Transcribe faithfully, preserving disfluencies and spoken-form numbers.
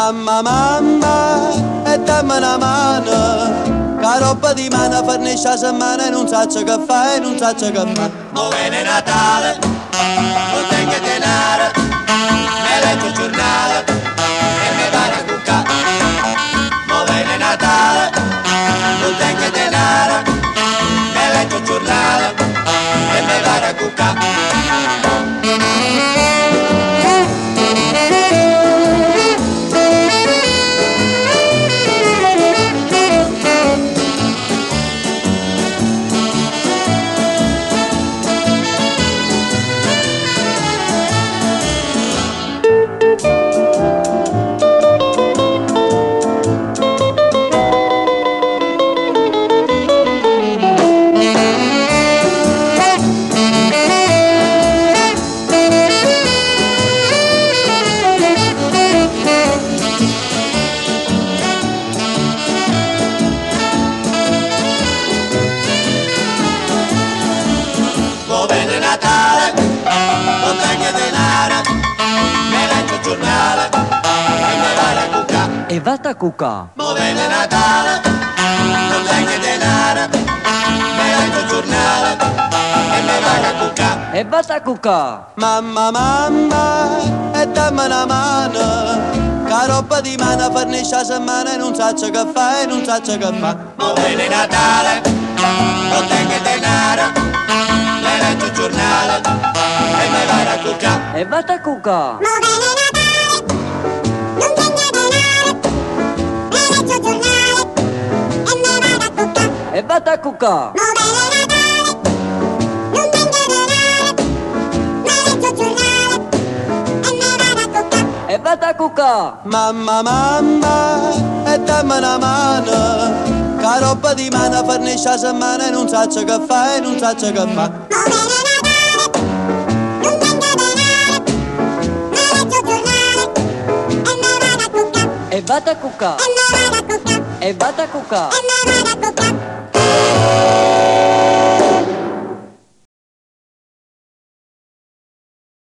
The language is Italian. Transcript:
Mamma, mamma, e dammi una mano, che roba di mano fornisce la settimana e non saccio che fa e non saccio che fa. Mo' viene Natale, non tengo denaro, me leggo il giornale e me vado a cuccare. Mo' viene Natale, non tengo denaro, me leggo il giornale e me vado a cuccare. Natale, non tengo denaro, me leggo il giornale e me vado a cuccare. E vatti a cuccare. Mo' viene Natale, non tengo denaro, me leggo il giornale e me vado a cuccare. E vatti a cuccare. Mamma, mamma, e dammi una mano, che roba di mano fornisce la settimana e non saccio che fa e non saccio che fa. Mo' viene Natale, non tengo denaro, me leggo il giornale e me vado a cuccare. E vatti a cuccare. E vatti a cuccare. E vatti a cuccare. Mamma, mamma, e dammi una mano, che roba di mano fornisce la settimana e non saccio che fa e non saccio che fa. E vatti a cuccare. E vatti a cuccare.